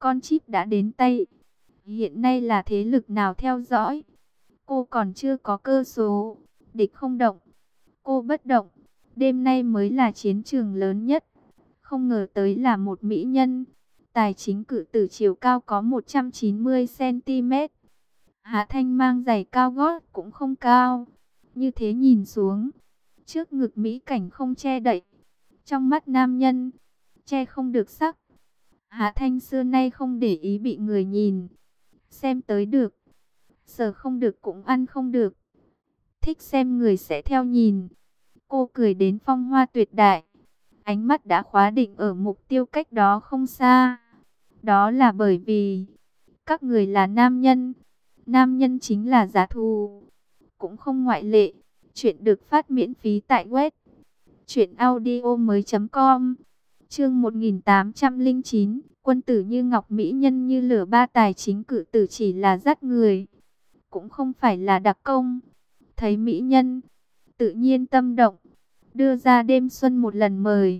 con chip đã đến tay. Hiện nay là thế lực nào theo dõi? Cô còn chưa có cơ số. Địch không động, cô bất động. Đêm nay mới là chiến trường lớn nhất. Không ngờ tới là một mỹ nhân. Tài chính cử tử chiều cao có 190 cm. Hạ Thanh mang giày cao gót cũng không cao. Như thế nhìn xuống, trước ngực mỹ cảnh không che đậy. Trong mắt nam nhân, che không được sắc. Hạ Thanh xưa nay không để ý bị người nhìn. Xem tới được, sờ không được cũng ăn không được. Thích xem người sẽ theo nhìn. Cô cười đến phong hoa tuyệt đại. Ánh mắt đã khóa định ở mục tiêu cách đó không xa. Đó là bởi vì các người là nam nhân. Nam nhân chính là giá thú. Cũng không ngoại lệ. Chuyện được phát miễn phí tại web truyệnaudiomoi.com. Chương 1809, quân tử như ngọc mỹ nhân như lửa, ba tài chính cử tử chỉ là dắt người, cũng không phải là đặc công. Thấy mỹ nhân, tự nhiên tâm động, đưa ra đêm xuân một lần mời.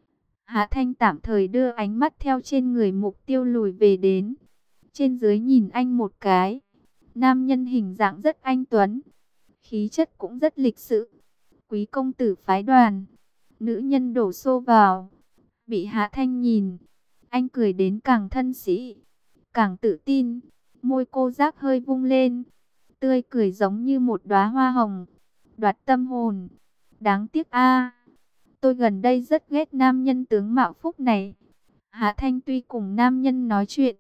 Hạ Thanh tạm thời đưa ánh mắt theo trên người mục tiêu lùi về đến. Trên dưới nhìn anh một cái. Nam nhân hình dạng rất anh tuấn, khí chất cũng rất lịch sự. Quý công tử phái đoàn. Nữ nhân đổ xô vào. Bị Hạ Thanh nhìn, anh cười đến càng thân sĩ, càng tự tin. Môi cô giác hơi vung lên, tươi cười giống như một đóa hoa hồng, đoạt tâm hồn. Đáng tiếc a, tôi gần đây rất ghét nam nhân tướng mạo phúc này. Hạ Thanh tuy cùng nam nhân nói chuyện,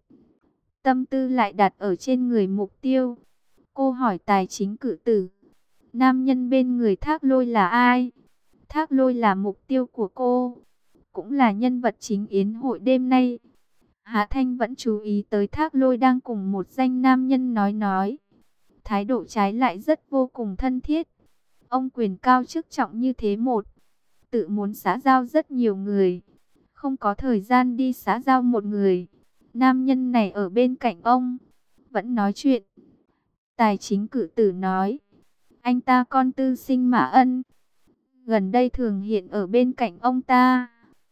tâm tư lại đặt ở trên người mục tiêu. Cô hỏi tài chính cử tử, nam nhân bên người Thác Lôi là ai? Thác Lôi là mục tiêu của cô, cũng là nhân vật chính yến hội đêm nay. Hạ Thanh vẫn chú ý tới Thác Lôi đang cùng một danh nam nhân nói. Thái độ trái lại rất vô cùng thân thiết. Ông quyền cao chức trọng như thế một, tự muốn xã giao rất nhiều người, không có thời gian đi xã giao một người. Nam nhân này ở bên cạnh ông, vẫn nói chuyện. Tài chính cử tử nói, anh ta con tư sinh Mã Ân, gần đây thường hiện ở bên cạnh ông ta.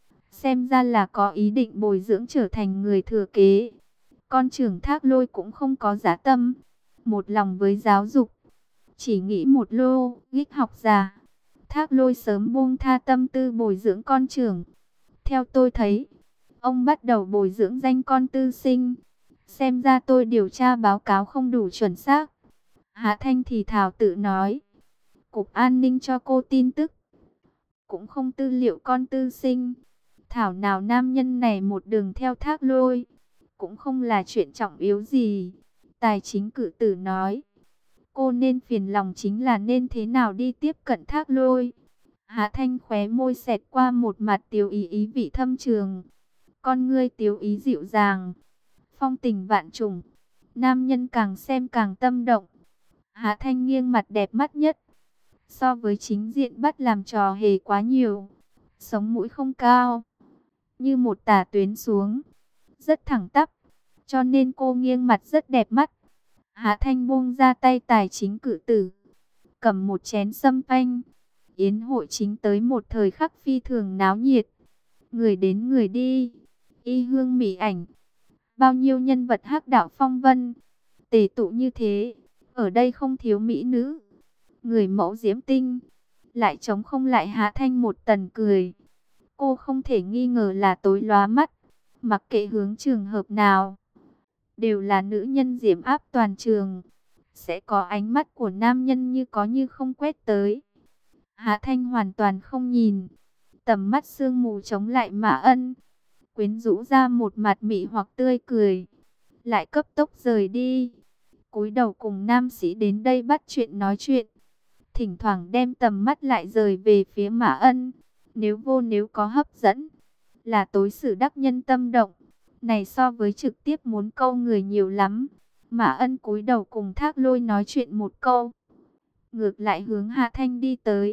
Xem ra là có ý định bồi dưỡng trở thành người thừa kế. Con trưởng Thác Lôi cũng không có dã tâm, một lòng với giáo dục, chỉ nghĩ một lô ích học già. Thác Lôi sớm buông tha tâm tư bồi dưỡng con trưởng. Theo tôi thấy, ông bắt đầu bồi dưỡng danh con tư sinh. Xem ra tôi điều tra báo cáo không đủ chuẩn xác. Hạ Thanh thì thào tự nói. Cục An ninh cho cô tin tức, cũng không tư liệu con tư sinh. Thảo nào nam nhân này một đường theo Thác Lôi, cũng không là chuyện trọng yếu gì. Tài chính cử tử nói, cô nên phiền lòng chính là nên thế nào đi tiếp cận Thác Lôi. Hạ Thanh khóe môi xẹt qua một mặt tiếu ý, ý vị thâm trường. Con ngươi tiếu ý dịu dàng, phong tình vạn trùng. Nam nhân càng xem càng tâm động. Hạ Thanh nghiêng mặt đẹp mắt nhất, so với chính diện bắt làm trò hề quá nhiều. Sống mũi không cao, như một tà tuyến xuống, rất thẳng tắp, cho nên cô nghiêng mặt rất đẹp mắt. Hạ Thanh buông ra tay tài chính cử tử, cầm một chén sâm panh. Yến hội chính tới một thời khắc phi thường náo nhiệt, người đến người đi, y hương mỹ ảnh, bao nhiêu nhân vật hắc đạo phong vân tề tụ như thế. Ở đây không thiếu mỹ nữ, người mẫu diễm tinh, lại trống không lại Hạ Thanh một tần cười. Cô không thể nghi ngờ là tối lóa mắt, mặc kệ hướng trường hợp nào, đều là nữ nhân diễm áp toàn trường. Sẽ có ánh mắt của nam nhân như có như không quét tới. Hạ Thanh hoàn toàn không nhìn, tầm mắt sương mù chống lại Mã Ân, quyến rũ ra một mặt mị hoặc tươi cười, lại cấp tốc rời đi. Cúi đầu cùng nam sĩ đến đây bắt chuyện nói chuyện, thỉnh thoảng đem tầm mắt lại rời về phía Mã Ân. Nếu có hấp dẫn, là tối xử đắc nhân tâm động. Này so với trực tiếp muốn câu người nhiều lắm. Mã Ân cúi đầu cùng Thác Lôi nói chuyện một câu, ngược lại hướng Hạ Thanh đi tới.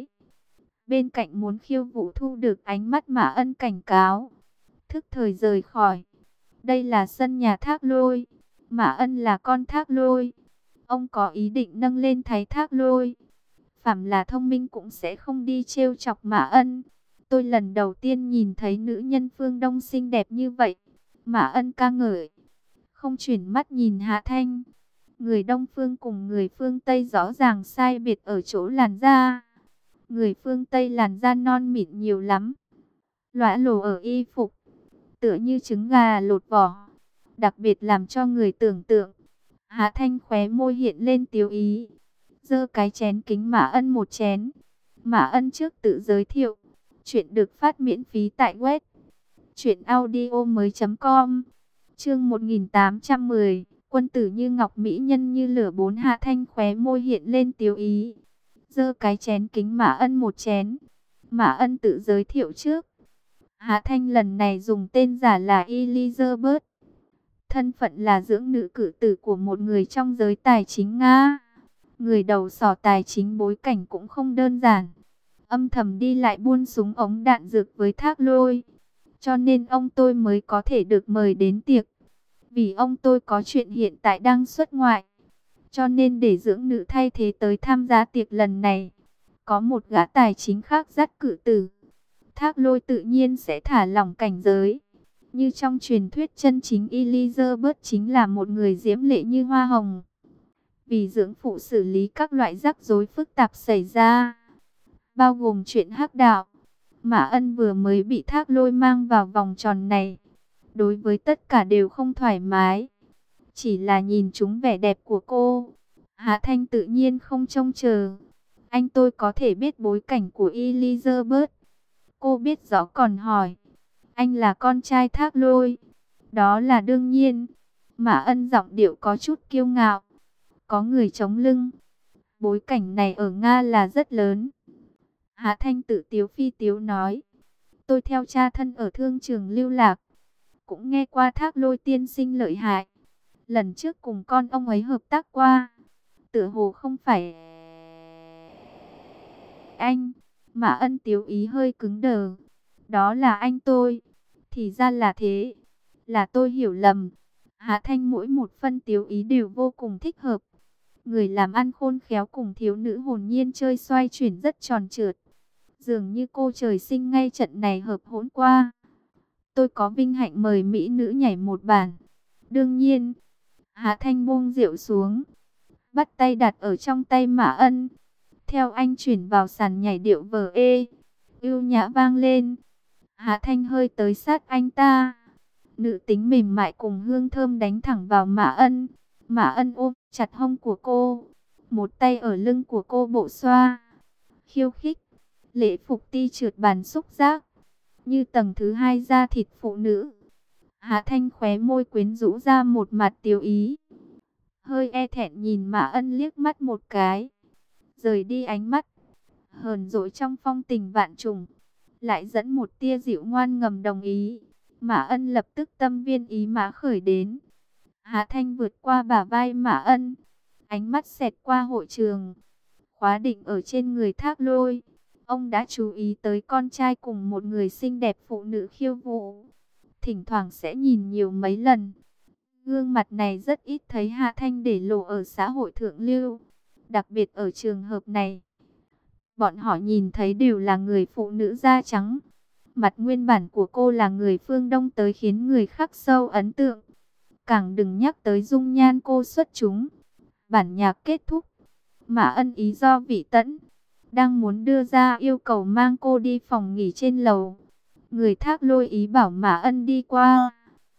Bên cạnh muốn khiêu vũ thu được ánh mắt Mã Ân cảnh cáo, thức thời rời khỏi. Đây là sân nhà Thác Lôi, Mã Ân là con Thác Lôi. Ông có ý định nâng lên thái Thác Lôi. Phàm là thông minh cũng sẽ không đi trêu chọc Mã Ân. Tôi lần đầu tiên nhìn thấy nữ nhân phương Đông xinh đẹp như vậy. Mã Ân ca ngợi. không chuyển mắt nhìn Hạ Thanh. Người Đông Phương cùng người phương Tây rõ ràng sai biệt ở chỗ làn da. Người phương Tây làn da non mịn nhiều lắm, lõa lồ ở y phục, tựa như trứng gà lột vỏ, đặc biệt làm cho người tưởng tượng. Hạ Thanh khóe môi hiện lên tiếu ý, giơ cái chén kính Mã Ân một chén. Mã Ân trước tự giới thiệu, chuyện được phát miễn phí tại web truyệnaudiomoi.com. Chương 1810, quân tử như ngọc, mỹ nhân như lửa. Bốn. Hạ Thanh khóe môi hiện lên tiếu ý, giơ cái chén kính Mã Ân một chén. Mã Ân tự giới thiệu trước. Hạ Thanh lần này dùng tên giả là Elizabeth, thân phận là dưỡng nữ cử tử của một người trong giới tài chính Nga. Người đầu sỏ tài chính, bối cảnh cũng không đơn giản, âm thầm đi lại buôn súng ống đạn dược với Thác Lôi. Cho nên ông tôi mới có thể được mời đến tiệc. Vì ông tôi có chuyện hiện tại đang xuất ngoại, cho nên để dưỡng nữ thay thế tới tham gia tiệc lần này. Có một gã tài chính khác dắt cử tử, Thác Lôi tự nhiên sẽ thả lỏng cảnh giới. Như trong truyền thuyết chân chính, Elizabeth chính là một người diễm lệ như hoa hồng. Vì dưỡng phụ xử lý các loại rắc rối phức tạp xảy ra, bao gồm chuyện hắc đạo, Mã Ân vừa mới bị Thác Lôi mang vào vòng tròn này. Đối với tất cả đều không thoải mái, chỉ là nhìn chúng vẻ đẹp của cô, Hạ Thanh tự nhiên không trông chờ. Anh tôi có thể biết bối cảnh của Elizabeth? Cô biết rõ còn hỏi. Anh là con trai Thác Lôi? Đó là đương nhiên. Mã Ân giọng điệu có chút kiêu ngạo. Có người chống lưng. Bối cảnh này ở Nga là rất lớn. Hạ Thanh tự tiếu phi tiếu nói. Tôi theo cha thân ở thương trường lưu lạc, cũng nghe qua Thác Lôi tiên sinh lợi hại. Lần trước cùng con ông ấy hợp tác qua, tựa hồ không phải anh. Mã Ân tiếu ý hơi cứng đờ. Đó là anh tôi. Thì ra là thế. Là tôi hiểu lầm. Hạ Thanh mỗi một phân tiếu ý đều vô cùng thích hợp. Người làm ăn khôn khéo cùng thiếu nữ hồn nhiên chơi xoay chuyển rất tròn trượt. Dường như cô trời sinh ngay trận này hợp hỗn qua. Tôi có vinh hạnh mời mỹ nữ nhảy một bản. Đương nhiên. Hạ Thanh buông rượu xuống, bắt tay đặt ở trong tay Mã Ân. Theo anh chuyển vào sàn nhảy, điệu vờ ê ưu nhã vang lên. Hạ Thanh hơi tới sát anh ta. Nữ tính mềm mại cùng hương thơm đánh thẳng vào Mã Ân. Mã Ân ôm chặt hông của cô, một tay ở lưng của cô bộ xoa, khiêu khích. Lễ phục ti trượt bàn xúc giác, như tầng thứ hai da thịt phụ nữ. Hạ Thanh khóe môi quyến rũ ra một mặt tiếu ý, hơi e thẹn nhìn Mã Ân liếc mắt một cái, rời đi ánh mắt hờn dỗi trong phong tình vạn trùng, lại dẫn một tia dịu ngoan ngầm đồng ý. Mã Ân lập tức tâm viên ý mã khởi đến. Hạ Thanh vượt qua bả vai Mã Ân, ánh mắt xẹt qua hội trường, khóa định ở trên người Thác Lôi. Ông đã chú ý tới con trai cùng một người xinh đẹp phụ nữ khiêu vũ, thỉnh thoảng sẽ nhìn nhiều mấy lần. Gương mặt này rất ít thấy Hạ Thanh để lộ ở xã hội thượng lưu, đặc biệt ở trường hợp này. Bọn họ nhìn thấy đều là người phụ nữ da trắng. Mặt nguyên bản của cô là người phương Đông tới khiến người khắc sâu ấn tượng. Càng đừng nhắc tới dung nhan cô xuất chúng. Bản nhạc kết thúc, Mã Ân ý do vị tẫn, đang muốn đưa ra yêu cầu mang cô đi phòng nghỉ trên lầu. Người Thác Lôi ý bảo Mã Ân đi qua.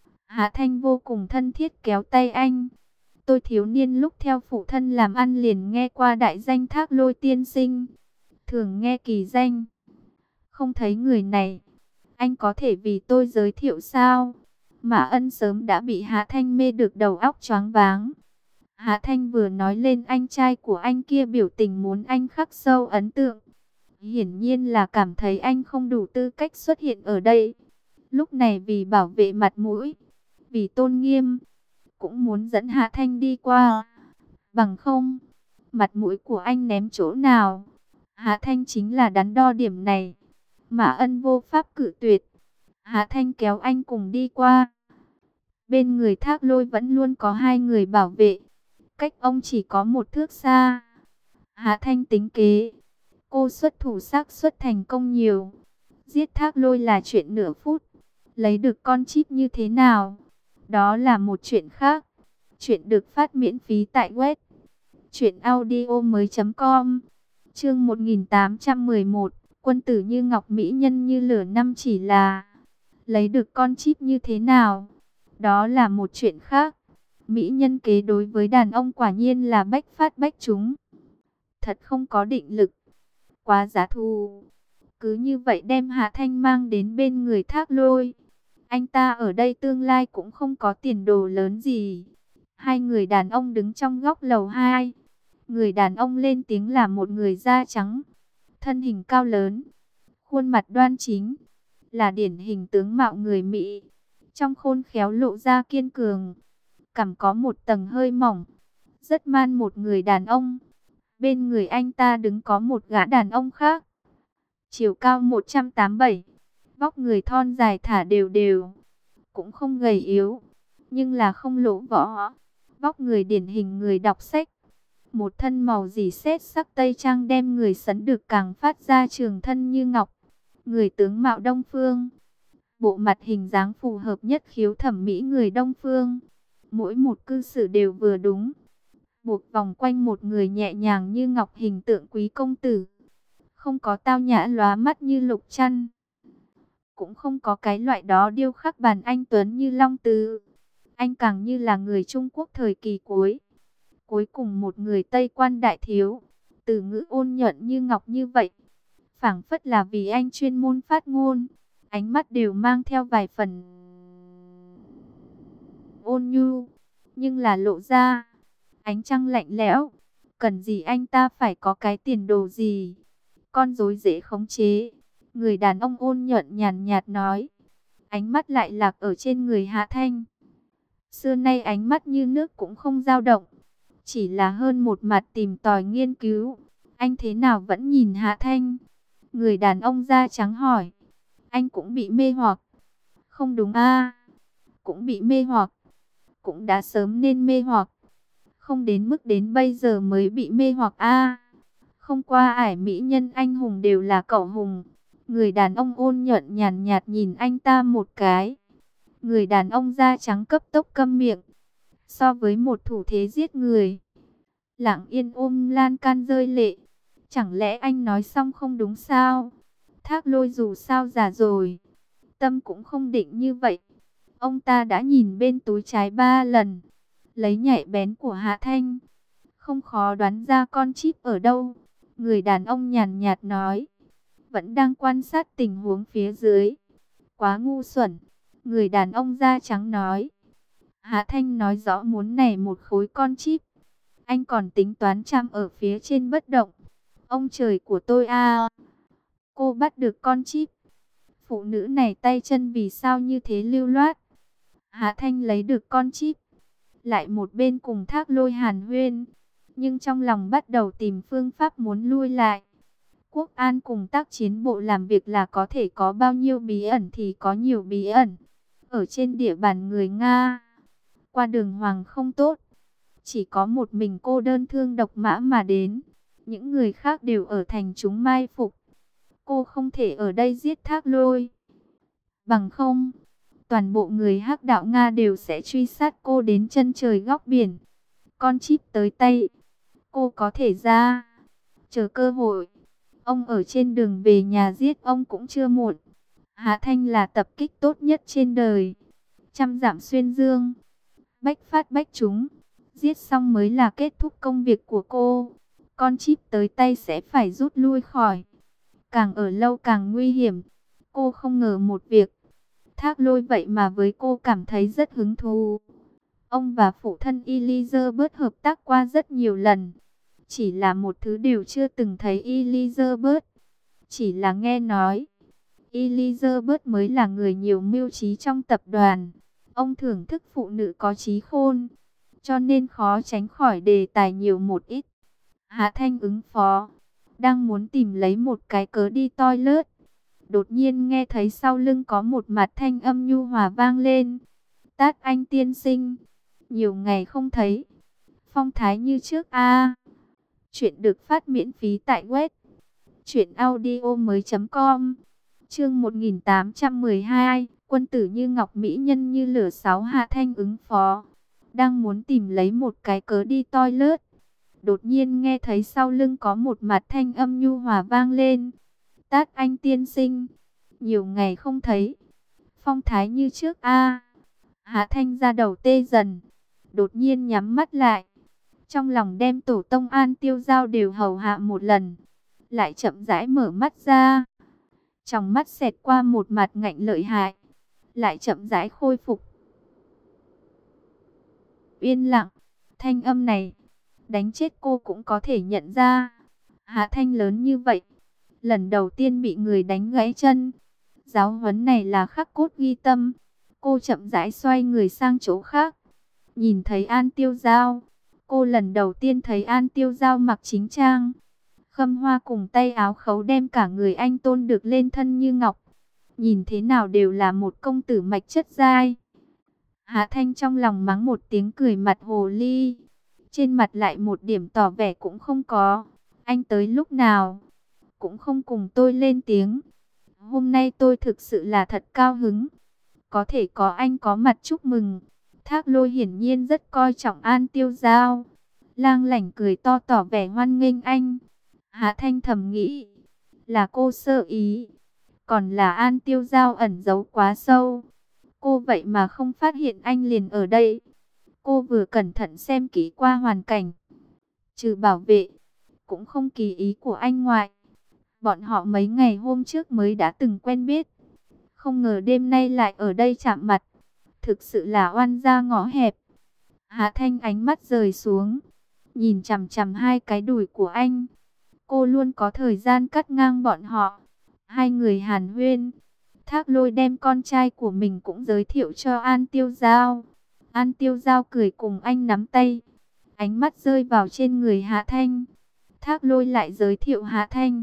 Hạ Thanh vô cùng thân thiết kéo tay anh. Tôi thiếu niên lúc theo phụ thân làm ăn liền nghe qua đại danh Thác Lôi tiên sinh, thường nghe kỳ danh, không thấy người này. Anh có thể vì tôi giới thiệu sao? Mã Ân sớm đã bị Hạ Thanh mê được đầu óc choáng váng. Hạ Thanh vừa nói lên anh trai của anh kia, biểu tình muốn anh khắc sâu ấn tượng. Hiển nhiên là cảm thấy anh không đủ tư cách xuất hiện ở đây. Lúc này vì bảo vệ mặt mũi, vì tôn nghiêm, cũng muốn dẫn Hạ Thanh đi qua. Bằng không, mặt mũi của anh ném chỗ nào? Hạ Thanh chính là đắn đo điểm này. Mã Ân vô pháp cự tuyệt. Hạ Thanh kéo anh cùng đi qua. Bên người Thác Lôi vẫn luôn có hai người bảo vệ, cách ông chỉ có một thước xa. Hạ Thanh tính kế, cô xuất thủ xác suất thành công nhiều. Giết Thác Lôi là chuyện nửa phút, lấy được con chip như thế nào? đó là một chuyện khác. Chuyện được phát miễn phí tại web truyệnaudiomoi.com. Chương 1811, quân tử như ngọc mỹ nhân như lửa năm chỉ là lấy được con chip như thế nào, đó là một chuyện khác. Mỹ nhân kế đối với đàn ông quả nhiên là bách phát bách trúng. Thật không có định lực, quá giá thù. Cứ như vậy đem Hạ Thanh mang đến bên người Thác Lôi. Anh ta ở đây tương lai cũng không có tiền đồ lớn gì. Hai người đàn ông đứng trong góc lầu 2. Người đàn ông lên tiếng là một người da trắng, thân hình cao lớn, khuôn mặt đoan chính, là điển hình tướng mạo người Mỹ. Trong khôn khéo lộ ra kiên cường, cằm có một tầng hơi mỏng, rất man một người đàn ông. Bên người anh ta đứng có một gã đàn ông khác, chiều cao 187, vóc người thon dài thả đều đều, cũng không gầy yếu, nhưng là không lỗ võ. Vóc người điển hình người đọc sách, một thân màu dì sét sắc tây trang đem người sấn được càng phát ra trường thân như ngọc. Người tướng mạo Đông Phương, bộ mặt hình dáng phù hợp nhất khiếu thẩm mỹ người Đông Phương. Mỗi một cư xử đều vừa đúng, buộc vòng quanh một người nhẹ nhàng như ngọc hình tượng quý công tử. Không có tao nhã lóa mắt như Lục Trăn, cũng không có cái loại đó điêu khắc bàn anh tuấn như Long Tứ. Anh càng như là người Trung Quốc thời kỳ cuối. Cuối cùng một người Tây quan đại thiếu, từ ngữ ôn nhuận như ngọc như vậy, phảng phất là vì anh chuyên môn phát ngôn. Ánh mắt đều mang theo vài phần ôn nhu, nhưng là lộ ra ánh trăng lạnh lẽo. Cần gì anh ta phải có cái tiền đồ gì, con rối dễ khống chế. Người đàn ông ôn nhuận nhàn nhạt nói, ánh mắt lại lạc ở trên người Hạ Thanh. Xưa nay ánh mắt như nước cũng không dao động, chỉ là hơn một mặt tìm tòi nghiên cứu. Anh thế nào vẫn nhìn Hạ Thanh? Người đàn ông da trắng hỏi. Anh cũng bị mê hoặc. Không đúng a? Cũng bị mê hoặc. Cũng đã sớm nên mê hoặc, không đến mức đến bây giờ mới bị mê hoặc a. Không qua ải mỹ nhân anh hùng đều là cậu hùng. Người đàn ông ôn nhuận nhàn nhạt nhìn anh ta một cái. Người đàn ông da trắng cấp tốc câm miệng. So với một thủ thế giết người, lặng yên ôm lan can rơi lệ. Chẳng lẽ anh nói xong không đúng sao? Thác Lôi dù sao già rồi, tâm cũng không định như vậy. Ông ta đã nhìn bên túi trái 3 lần, lấy nhạy bén của Hạ Thanh, không khó đoán ra con chip ở đâu. Người đàn ông nhàn nhạt nói, vẫn đang quan sát tình huống phía dưới. Quá ngu xuẩn. Người đàn ông da trắng nói. Hạ Thanh nói rõ muốn này một khối con chip, anh còn tính toán chăm ở phía trên bất động. Ông trời của tôi a, cô bắt được con chip. Phụ nữ này tay chân vì sao như thế lưu loát. Hạ Thanh lấy được con chip, lại một bên cùng Thác Lôi hàn huyên, nhưng trong lòng bắt đầu tìm phương pháp muốn lui lại. Quốc an cùng tác chiến bộ làm việc là có thể có bao nhiêu bí ẩn thì có nhiều bí ẩn. Ở trên địa bàn người Nga, qua đường hoàng không tốt, chỉ có một mình cô đơn thương độc mã mà đến. Những người khác đều ở thành chúng mai phục. Cô không thể ở đây giết Thác Lôi, bằng không toàn bộ người Hắc đạo Nga đều sẽ truy sát cô đến chân trời góc biển. Con chip tới tay, cô có thể ra, chờ cơ hội. Ông ở trên đường về nhà giết ông cũng chưa muộn. Hạ Thanh là tập kích tốt nhất trên đời. Trăm dặm xuyên dương, bách phát bách trúng. Giết xong mới là kết thúc công việc của cô. Con chip tới tay sẽ phải rút lui khỏi. Càng ở lâu càng nguy hiểm. Cô không ngờ một việc, Thác Lôi vậy mà với cô cảm thấy rất hứng thú. Ông và phụ thân Elizabeth hợp tác qua rất nhiều lần. Chỉ là một thứ đều chưa từng thấy Elizabeth. Chỉ là nghe nói Elizabeth mới là người nhiều mưu trí trong tập đoàn. Ông thưởng thức phụ nữ có trí khôn, cho nên khó tránh khỏi đề tài nhiều một ít. Hạ Thanh ứng phó, đang muốn tìm lấy một cái cớ đi toilet, đột nhiên nghe thấy sau lưng có một mặt thanh âm nhu hòa vang lên. Tát anh tiên sinh, nhiều ngày không thấy, phong thái như trước a. Chuyện được phát miễn phí tại web truyệnaudiomoi.com. Chương 1812, Quân tử như ngọc, mỹ nhân như lửa, sáu Hạ Thanh ứng phó. Đang muốn tìm lấy một cái cớ đi toilet. Đột nhiên nghe thấy sau lưng có một mặt thanh âm nhu hòa vang lên. Tát Anh tiên sinh. Nhiều ngày không thấy. Phong thái như trước a. Hạ Thanh ra đầu tê dần. Đột nhiên nhắm mắt lại. Trong lòng đem tổ tông An Tiêu Giao đều hầu hạ một lần. Lại chậm rãi mở mắt ra. Trong mắt xẹt qua một mặt ngạnh lợi hại. Lại chậm rãi khôi phục. Yên lặng. Thanh âm này. Đánh chết cô cũng có thể nhận ra. Hạ Thanh lớn như vậy. Lần đầu tiên bị người đánh gãy chân. Giáo huấn này là khắc cốt ghi tâm. Cô chậm rãi xoay người sang chỗ khác. Nhìn thấy An Tiêu Giao. Cô lần đầu tiên thấy An Tiêu Giao mặc chính trang. Khâm hoa cùng tay áo khấu đem cả người anh tôn được lên thân như ngọc. Nhìn thế nào đều là một công tử mạch chất giai. Hạ Thanh trong lòng mắng một tiếng cười mặt hồ ly. Trên mặt lại một điểm tỏ vẻ cũng không có. Anh tới lúc nào? Cũng không cùng tôi lên tiếng. Hôm nay tôi thực sự là thật cao hứng. Có thể có anh có mặt chúc mừng. Thác Lôi hiển nhiên rất coi trọng An Tiêu Giao. Lang lảnh cười to tỏ vẻ hoan nghênh anh. Hạ Thanh thầm nghĩ. Là cô sơ ý. Còn là An Tiêu Giao ẩn giấu quá sâu. Cô vậy mà không phát hiện anh liền ở đây. Cô vừa cẩn thận xem kỹ qua hoàn cảnh. Trừ bảo vệ. Cũng không kỳ ý của anh ngoại. Bọn họ mấy ngày hôm trước mới đã từng quen biết. Không ngờ đêm nay lại ở đây chạm mặt. Thực sự là oan gia ngõ hẹp. Hạ Thanh ánh mắt rời xuống. Nhìn chằm chằm hai cái đùi của anh. Cô luôn có thời gian cắt ngang bọn họ. Hai người hàn huyên. Thác Lôi đem con trai của mình cũng giới thiệu cho An Tiêu Giao. An Tiêu Giao cười cùng anh nắm tay. Ánh mắt rơi vào trên người Hạ Thanh. Thác Lôi lại giới thiệu Hạ Thanh.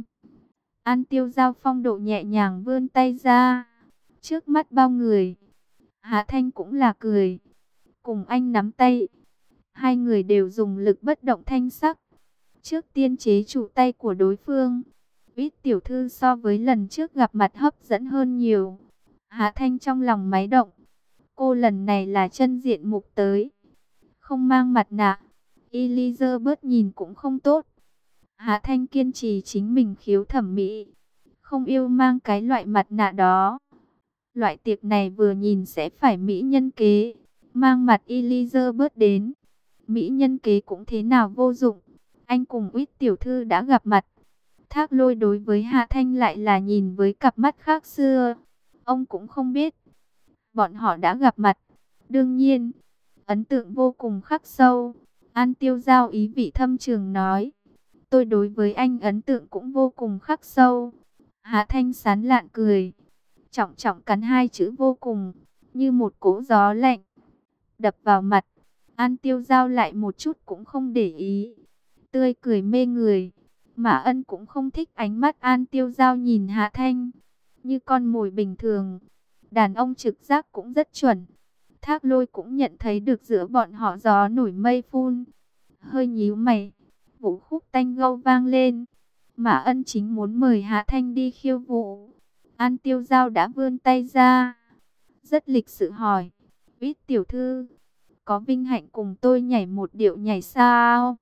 An Tiêu Giao phong độ nhẹ nhàng vươn tay ra. Trước mắt bao người. Hạ Thanh cũng là cười. Cùng anh nắm tay. Hai người đều dùng lực bất động thanh sắc. Trước tiên chế trụ tay của đối phương. Ít tiểu thư so với lần trước gặp mặt hấp dẫn hơn nhiều. Hạ Thanh trong lòng máy động. Cô lần này là chân diện mục tới. Không mang mặt nạ. Elizabeth nhìn cũng không tốt. Hạ Thanh kiên trì chính mình khiếu thẩm mỹ. Không yêu mang cái loại mặt nạ đó. Loại tiệc này vừa nhìn sẽ phải mỹ nhân kế. Mang mặt Elizabeth đến. Mỹ nhân kế cũng thế nào vô dụng. Anh cùng ít tiểu thư đã gặp mặt. Thác Lôi đối với Hạ Thanh lại là nhìn với cặp mắt khác xưa. Ông cũng không biết. Bọn họ đã gặp mặt. Đương nhiên, ấn tượng vô cùng khắc sâu. An Tiêu Giao ý vị thâm trường nói. Tôi đối với anh ấn tượng cũng vô cùng khắc sâu. Hạ Thanh sán lạn cười. Trọng trọng cắn hai chữ vô cùng. Như một cỗ gió lạnh. Đập vào mặt. An Tiêu Giao lại một chút cũng không để ý. Tươi cười mê người. Mã Ân cũng không thích ánh mắt An Tiêu Giao nhìn Hạ Thanh. Như con mồi bình thường. Đàn ông trực giác cũng rất chuẩn. Thác Lôi cũng nhận thấy được giữa bọn họ gió nổi mây phun. Hơi nhíu mày. Vũ khúc tanh gâu vang lên. Mã Ân chính muốn mời Hạ Thanh đi khiêu vũ. An Tiêu Giao đã vươn tay ra. Rất lịch sự hỏi. Ít tiểu thư. Có vinh hạnh cùng tôi nhảy một điệu nhảy sao?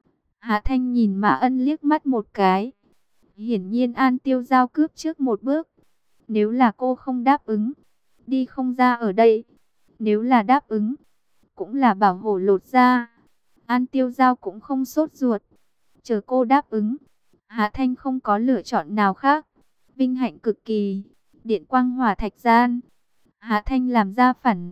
Hạ Thanh nhìn Mã Ân liếc mắt một cái. Hiển nhiên An Tiêu Giao cướp trước một bước. Nếu là cô không đáp ứng. Đi không ra ở đây. Nếu là đáp ứng. Cũng là bảo hổ lột ra. An Tiêu Giao cũng không sốt ruột. Chờ cô đáp ứng. Hạ Thanh không có lựa chọn nào khác. Vinh hạnh cực kỳ. Điện quang hỏa thạch gian. Hạ Thanh làm ra phản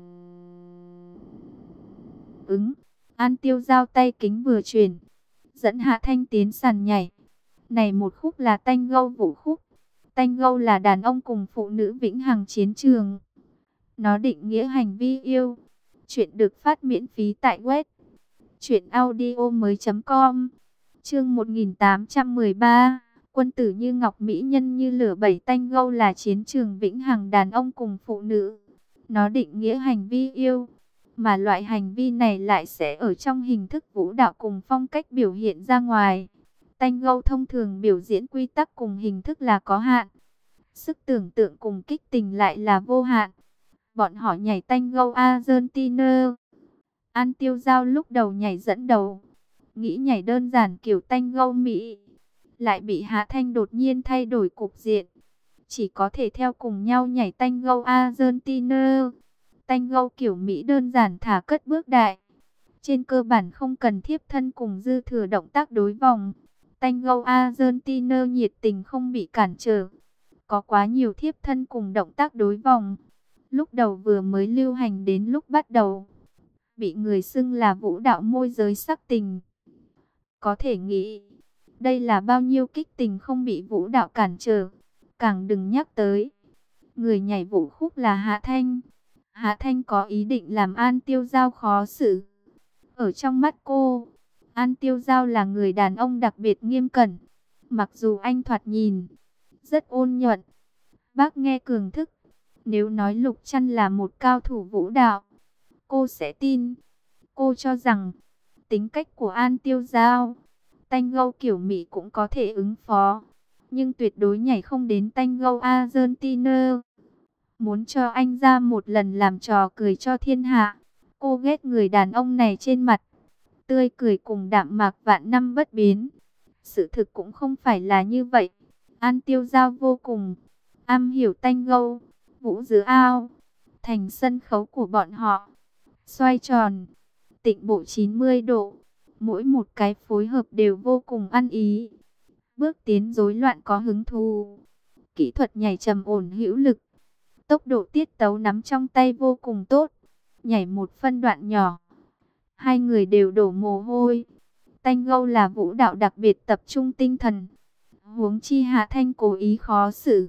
ứng. An Tiêu Giao tay kính vừa chuyển. Dẫn Hạ Thanh tiến sàn nhảy. Này một khúc là tango vũ khúc. Tango là đàn ông cùng phụ nữ vĩnh hằng chiến trường. Nó định nghĩa hành vi yêu. Chuyện được phát miễn phí tại web truyệnaudiomoi.com. Chương 1813. Quân tử như ngọc, mỹ nhân như lửa. Bảy tango là chiến trường vĩnh hằng đàn ông cùng phụ nữ. Nó định nghĩa hành vi yêu. Mà loại hành vi này lại sẽ ở trong hình thức vũ đạo cùng phong cách biểu hiện ra ngoài. Tango thông thường biểu diễn quy tắc cùng hình thức là có hạn. Sức tưởng tượng cùng kích tình lại là vô hạn. Bọn họ nhảy tango Argentina. An Tiêu Giao lúc đầu nhảy dẫn đầu, nghĩ nhảy đơn giản kiểu tango Mỹ, lại bị Hạ Thanh đột nhiên thay đổi cục diện, chỉ có thể theo cùng nhau nhảy tango Argentina. Tango kiểu Mỹ đơn giản thả cất bước đại, trên cơ bản không cần thiếp thân cùng dư thừa động tác đối vòng. Tango Argentina nhiệt tình không bị cản trở, có quá nhiều thiếp thân cùng động tác đối vòng. Lúc đầu vừa mới lưu hành đến lúc bắt đầu, bị người xưng là vũ đạo môi giới sắc tình. Có thể nghĩ, đây là bao nhiêu kích tình không bị vũ đạo cản trở. Càng đừng nhắc tới, người nhảy vũ khúc là Hạ Thanh. Hạ Thanh có ý định làm An Tiêu Giao khó xử. Ở trong mắt cô, An Tiêu Giao là người đàn ông đặc biệt nghiêm cẩn. Mặc dù anh thoạt nhìn rất ôn nhuận, bác nghe cường thức, nếu nói Lục Trăn là một cao thủ vũ đạo, cô sẽ tin. Cô cho rằng tính cách của An Tiêu Giao, tango kiểu Mỹ cũng có thể ứng phó, nhưng tuyệt đối nhảy không đến tango Argentina. Muốn cho anh ra một lần làm trò cười cho thiên hạ. Cô ghét người đàn ông này trên mặt tươi cười cùng đạm mạc vạn năm bất biến. Sự thực cũng không phải là như vậy. An Tiêu Giao vô cùng am hiểu tango, vũ dưới ao, thành sân khấu của bọn họ. Xoay tròn, tịnh bộ 90 độ, mỗi một cái phối hợp đều vô cùng ăn ý. Bước tiến rối loạn có hứng thú, kỹ thuật nhảy trầm ổn hữu lực, tốc độ tiết tấu nắm trong tay vô cùng tốt. Nhảy một phân đoạn nhỏ, hai người đều đổ mồ hôi. Tango là vũ đạo đặc biệt tập trung tinh thần, huống chi Hạ Thanh cố ý khó xử.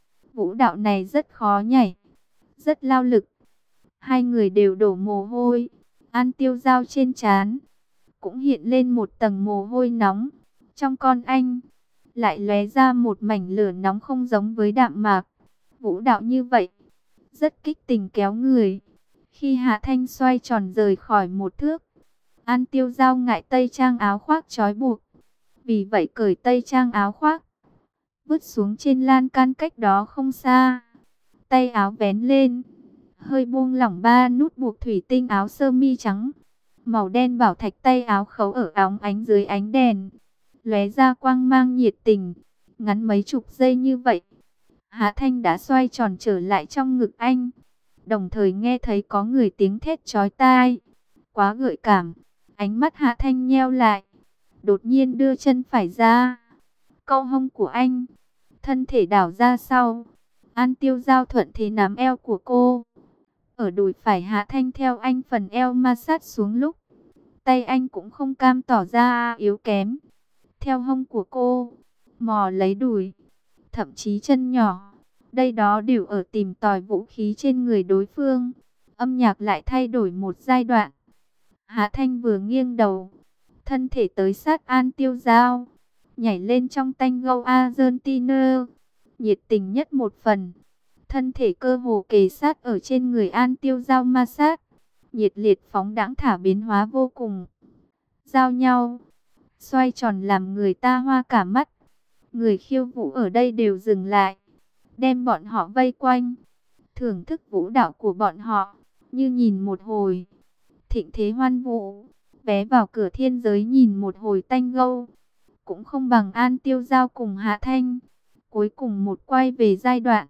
Vũ đạo này rất khó nhảy, rất lao lực. Hai người đều đổ mồ hôi. An Tiêu Giao trên trán cũng hiện lên một tầng mồ hôi nóng. Trong con anh lại lóe ra một mảnh lửa nóng không giống với đạm mạc. Vũ đạo như vậy rất kích tình kéo người. Khi Hạ Thanh xoay tròn rời khỏi một thước, An Tiêu Giao ngại tây trang áo khoác trói buộc, vì vậy cởi tây trang áo khoác, vứt xuống trên lan can cách đó không xa. Tay áo vén lên, hơi buông lỏng ba nút buộc thủy tinh áo sơ mi trắng. Màu đen bảo thạch tay áo khấu ở óng ánh dưới ánh đèn, lóe ra quang mang nhiệt tình. Ngắn mấy chục giây như vậy, Hạ Thanh đã xoay tròn trở lại trong ngực anh, đồng thời nghe thấy có người tiếng thét chói tai. Quá gợi cảm, ánh mắt Hạ Thanh nheo lại, đột nhiên đưa chân phải ra, câu hông của anh, thân thể đảo ra sau. An Tiêu Giao thuận thế nắm eo của cô. Ở đùi phải Hạ Thanh theo anh phần eo ma sát xuống lúc, tay anh cũng không cam tỏ ra yếu kém. Theo hông của cô, mò lấy đùi, thậm chí chân nhỏ. Đây đó đều ở tìm tòi vũ khí trên người đối phương. Âm nhạc lại thay đổi một giai đoạn. Hạ Thanh vừa nghiêng đầu, thân thể tới sát An Tiêu Giao, nhảy lên trong tango Argentina. Nhiệt tình nhất một phần, thân thể cơ hồ kề sát ở trên người An Tiêu Giao ma sát. Nhiệt liệt phóng đãng thả biến hóa vô cùng. Giao nhau, xoay tròn làm người ta hoa cả mắt. Người khiêu vũ ở đây đều dừng lại, đem bọn họ vây quanh, thưởng thức vũ đạo của bọn họ, như nhìn một hồi thịnh thế hoan vũ. Vé vào cửa thiên giới nhìn một hồi tango, cũng không bằng An Tiêu Giao cùng Hạ Thanh. Cuối cùng một quay về giai đoạn,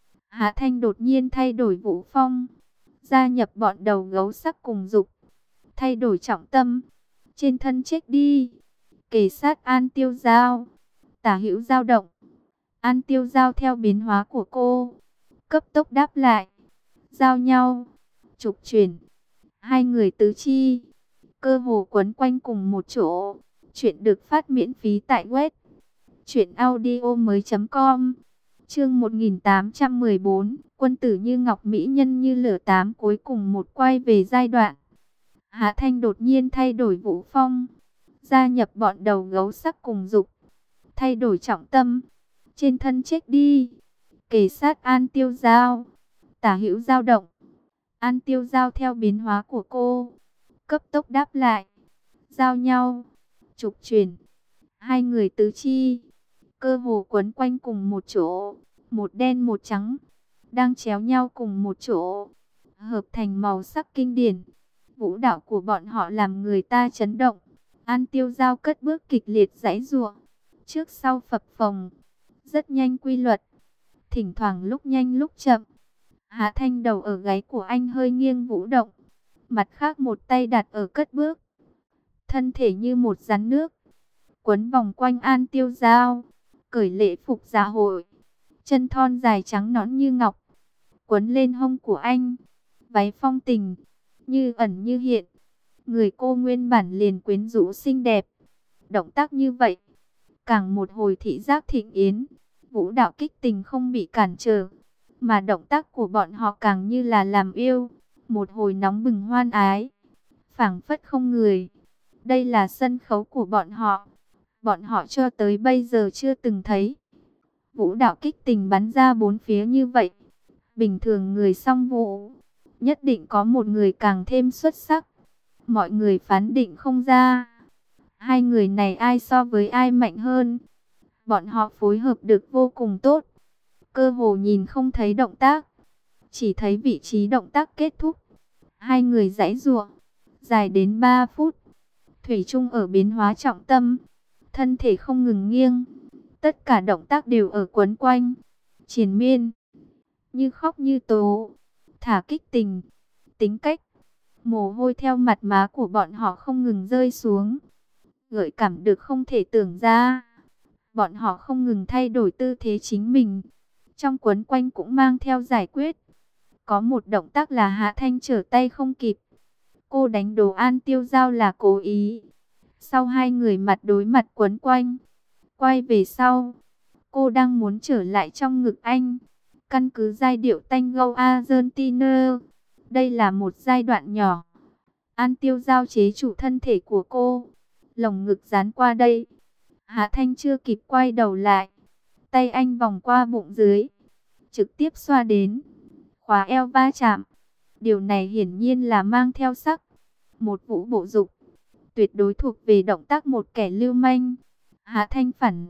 Hạ Thanh đột nhiên thay đổi vũ phong, gia nhập bọn đầu gấu sắc cùng dục, thay đổi trọng tâm, trên thân chết đi, kề sát An Tiêu Giao, tả hữu dao động. An Tiêu Giao theo biến hóa của cô, cấp tốc đáp lại, giao nhau, trục chuyển, hai người tứ chi, cơ hồ quấn quanh cùng một chỗ. Chuyện được phát miễn phí tại web truyệnaudiomoi.com. Chương 1814, quân tử như ngọc mỹ nhân như lửa tám. Cuối cùng một quay về giai đoạn, Hạ Thanh đột nhiên thay đổi vũ phong, gia nhập bọn đầu gấu sắc cùng dục, thay đổi trọng tâm, trên thân chết đi, kề sát An Tiêu Giao, tả hữu dao động. An Tiêu Giao theo biến hóa của cô, cấp tốc đáp lại, giao nhau, trục chuyển, hai người tứ chi, cơ hồ quấn quanh cùng một chỗ, một đen một trắng, đang chéo nhau cùng một chỗ. hợp thành màu sắc kinh điển. Vũ đạo của bọn họ làm người ta chấn động. An Tiêu Giao cất bước kịch liệt giãy giụa, trước sau phập phồng, rất nhanh quy luật, thỉnh thoảng lúc nhanh lúc chậm. Hạ Thanh đầu ở gáy của anh hơi nghiêng vũ động, mặt khác một tay đặt ở cất bước, thân thể như một rắn nước, quấn vòng quanh An Tiêu Giao, cởi lễ phục dạ hội, chân thon dài trắng nõn như ngọc, quấn lên hông của anh, váy phong tình, như ẩn như hiện. Người cô nguyên bản liền quyến rũ xinh đẹp. Động tác như vậy, càng một hồi thị giác thịnh yến, vũ đạo kích tình không bị cản trở, mà động tác của bọn họ càng như là làm yêu, một hồi nóng bừng hoan ái, phảng phất không người. Đây là sân khấu của bọn họ cho tới bây giờ chưa từng thấy. Vũ đạo kích tình bắn ra bốn phía như vậy, bình thường người song vũ, nhất định có một người càng thêm xuất sắc. Mọi người phán định không ra, hai người này ai so với ai mạnh hơn. Bọn họ phối hợp được vô cùng tốt, cơ hồ nhìn không thấy động tác, chỉ thấy vị trí động tác kết thúc. Hai người giãy giụa, dài đến 3 phút, thủy chung ở biến hóa trọng tâm, thân thể không ngừng nghiêng, tất cả động tác đều ở quấn quanh, triền miên, như khóc như tố, thả kích tình, tính cách. Mồ hôi theo mặt má của bọn họ không ngừng rơi xuống, gợi cảm được không thể tưởng ra. Bọn họ không ngừng thay đổi tư thế chính mình, trong quấn quanh cũng mang theo giải quyết. Có một động tác là Hạ Thanh trở tay không kịp, cô đánh đố An Tiêu Giao là cố ý. Sau hai người mặt đối mặt quấn quanh, quay về sau, cô đang muốn trở lại trong ngực anh. Căn cứ giai điệu tango Argentina, đây là một giai đoạn nhỏ. An Tiêu Giao chế trụ thân thể của cô, lồng ngực dán qua đây. Hạ Thanh chưa kịp quay đầu lại, tay anh vòng qua bụng dưới, trực tiếp xoa đến, khóa eo va chạm. Điều này hiển nhiên là mang theo sắc. Một vũ bộ dục, tuyệt đối thuộc về động tác một kẻ lưu manh. Hạ Thanh phản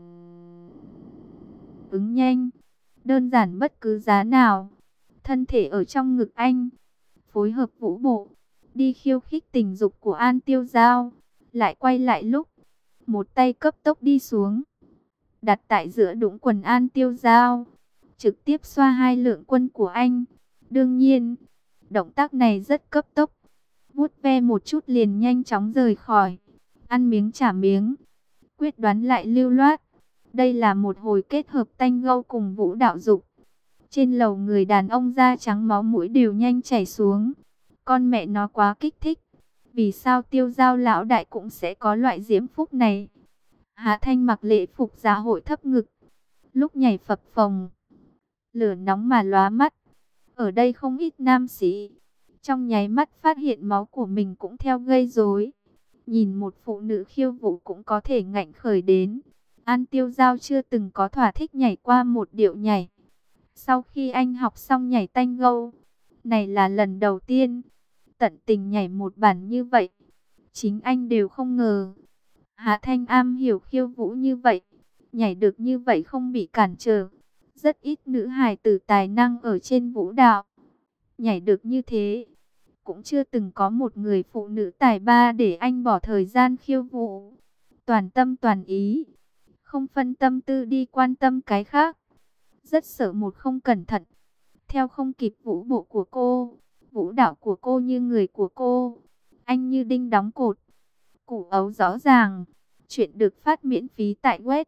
ứng nhanh, đơn giản bất cứ giá nào, thân thể ở trong ngực anh, phối hợp vũ bộ, đi khiêu khích tình dục của An Tiêu Giao. Lại quay lại lúc, một tay cấp tốc đi xuống, đặt tại giữa đũng quần An Tiêu Giao, trực tiếp xoa hai lượng quân của anh. Đương nhiên, động tác này rất cấp tốc, vuốt ve một chút liền nhanh chóng rời khỏi, ăn miếng trả miếng, quyết đoán lại lưu loát. Đây là một hồi kết hợp tango cùng vũ đạo dục. Trên lầu người đàn ông da trắng máu mũi đều nhanh chảy xuống. Con mẹ nó quá kích thích. Vì sao Tiêu Giao lão đại cũng sẽ có loại diễm phúc này? Hạ Thanh mặc lễ phục dạ hội thấp ngực, lúc nhảy phập phồng, lửa nóng mà lóa mắt. Ở đây không ít nam sĩ, trong nháy mắt phát hiện máu của mình cũng theo gây rối. Nhìn một phụ nữ khiêu vũ cũng có thể ngạnh khởi đến. An Tiêu Giao chưa từng có thỏa thích nhảy qua một điệu nhảy. Sau khi anh học xong nhảy tango, này là lần đầu tiên tận tình nhảy một bản như vậy. Chính anh đều không ngờ Hạ Thanh am hiểu khiêu vũ như vậy, nhảy được như vậy không bị cản trở. Rất ít nữ hài tử tài năng ở trên vũ đạo nhảy được như thế. Cũng chưa từng có một người phụ nữ tài ba để anh bỏ thời gian khiêu vũ, toàn tâm toàn ý, không phân tâm tư đi quan tâm cái khác. Rất sợ một không cẩn thận, theo không kịp vũ bộ của cô, vũ đạo của cô như người của cô. Anh như đinh đóng cột, củ ấu rõ ràng. Chuyện được phát miễn phí tại web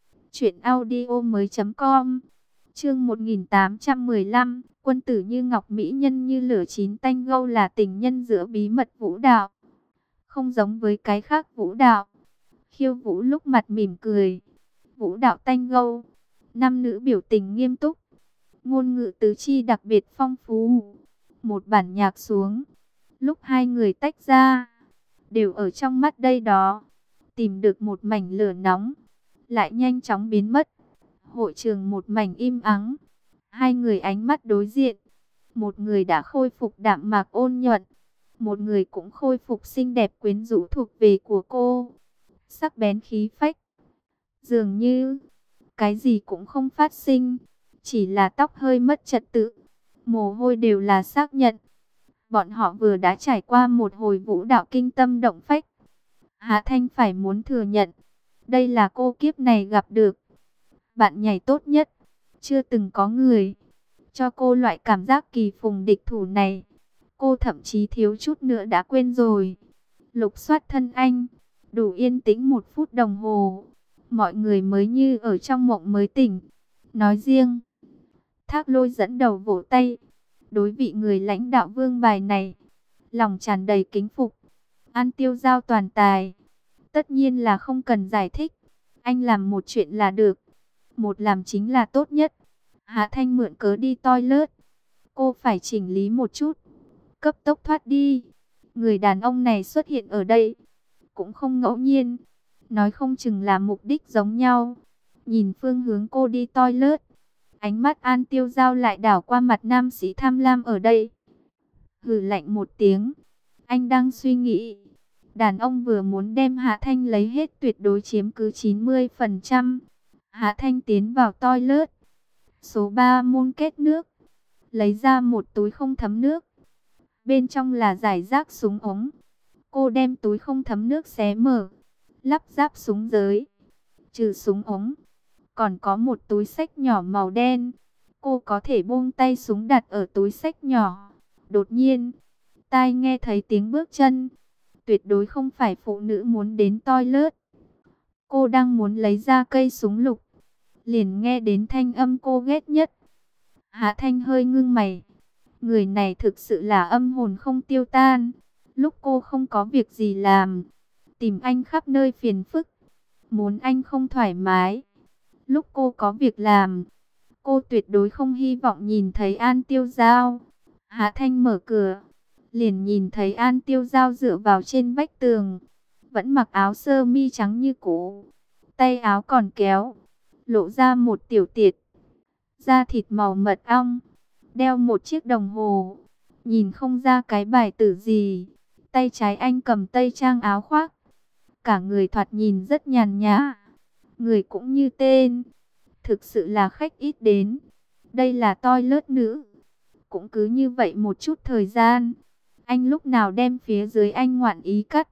truyệnaudiomoi.com. Chương 1815, quân tử như ngọc mỹ nhân như lửa chín. Tango là tình nhân giữa bí mật vũ đạo. Không giống với cái khác vũ đạo, khiêu vũ lúc mặt mỉm cười. Vũ đạo tango, nam nữ biểu tình nghiêm túc, ngôn ngữ tứ chi đặc biệt phong phú. Một bản nhạc xuống, lúc hai người tách ra, đều ở trong mắt đây đó, tìm được một mảnh lửa nóng, lại nhanh chóng biến mất. Hội trường một mảnh im ắng, hai người ánh mắt đối diện. Một người đã khôi phục đạm mạc ôn nhuận, một người cũng khôi phục xinh đẹp quyến rũ thuộc về của cô, sắc bén khí phách. Dường như cái gì cũng không phát sinh, chỉ là tóc hơi mất trật tự, mồ hôi đều là xác nhận. Bọn họ vừa đã trải qua một hồi vũ đạo kinh tâm động phách. Hạ Thanh phải muốn thừa nhận, đây là cô kiếp này gặp được bạn nhảy tốt nhất. Chưa từng có người cho cô loại cảm giác kỳ phùng địch thủ này. Cô thậm chí thiếu chút nữa đã quên rồi. Lục soát thân anh, đủ yên tĩnh 1 phút đồng hồ. Mọi người mới như ở trong mộng mới tỉnh. Nói riêng, Thác Lôi dẫn đầu vỗ tay. Đối vị người lãnh đạo vương bài này, lòng tràn đầy kính phục. An Tiêu giao toàn tài, tất nhiên là không cần giải thích. Anh làm một chuyện là được, một làm chính là tốt nhất. Hạ Thanh mượn cớ đi toilet. Cô phải chỉnh lý một chút, cấp tốc thoát đi. Người đàn ông này xuất hiện ở đây cũng không ngẫu nhiên, nói không chừng là mục đích giống nhau. Nhìn phương hướng cô đi toilet, ánh mắt An Tiêu giao lại đảo qua mặt nam sĩ tham lam ở đây. Hừ lạnh một tiếng, anh đang suy nghĩ. Đàn ông vừa muốn đem Hạ Thanh lấy hết, tuyệt đối chiếm cứ 90%. Hạ Thanh tiến vào toilet. Số 3 môn kết nước. Lấy ra một túi không thấm nước. Bên trong là giải rác súng ống. Cô đem túi không thấm nước xé mở, lắp ráp súng giới. Trừ súng ống, còn có một túi xách nhỏ màu đen. Cô có thể buông tay súng đặt ở túi xách nhỏ. Đột nhiên, tai nghe thấy tiếng bước chân. Tuyệt đối không phải phụ nữ muốn đến toilet. Cô đang muốn lấy ra cây súng lục, liền nghe đến thanh âm cô ghét nhất. Hạ Thanh hơi ngưng mày. Người này thực sự là âm hồn không tiêu tan. Lúc cô không có việc gì làm, tìm anh khắp nơi phiền phức, muốn anh không thoải mái. Lúc cô có việc làm, cô tuyệt đối không hy vọng nhìn thấy An Tiêu Giao. Hạ Thanh mở cửa, liền nhìn thấy An Tiêu Giao dựa vào trên vách tường, vẫn mặc áo sơ mi trắng như cũ, tay áo còn kéo, lộ ra một tiểu tiệt da thịt màu mật ong, đeo một chiếc đồng hồ, nhìn không ra cái bài tử gì. Tay trái anh cầm tây trang áo khoác, cả người thoạt nhìn rất nhàn nhã. Người cũng như tên, thực sự là khách ít đến. Đây là toilet nữ. Cũng cứ như vậy một chút thời gian, anh lúc nào đem phía dưới anh ngoạn ý cắt.